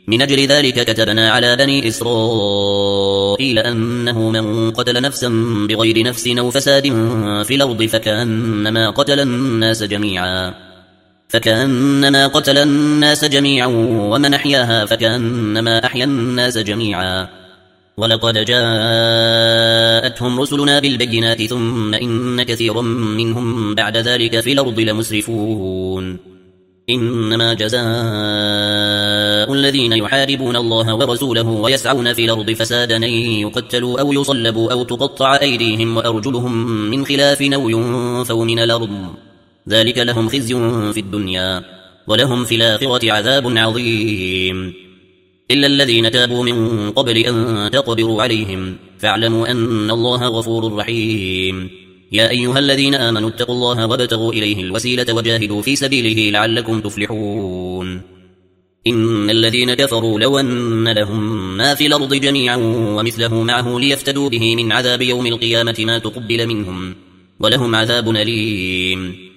من أجل ذلك كتبنا على بني إسرائيل أنه من قتل نفسا بغير نفس أو فساد في الأرض فكأنما قتل الناس جميعا ومن أحياها فكأنما أحيا الناس جميعا. ولقد جاءتهم رسلنا بالبينات ثم إن كثيرا منهم بعد ذلك في الأرض لمسرفون. إنما جزاء الذين يحاربون الله ورسوله ويسعون في الأرض فسادا أن يقتلوا أو يصلبوا أو تقطع أيديهم وأرجلهم من خلاف أو ينفوا من الأرض، ذلك لهم خزي في الدنيا ولهم في الآخرة عذاب عظيم. إلا الذين تابوا من قبل أن تقدروا عليهم فاعلموا أن الله غفور رحيم. يا أيها الذين آمنوا اتقوا الله وابتغوا إليه الوسيلة وجاهدوا في سبيله لعلكم تفلحون. إن الذين كفروا لو أن لهم ما في الأرض جميعا ومثله معه ليفتدوا به من عذاب يوم القيامة ما تقبل منهم ولهم عذاب أليم.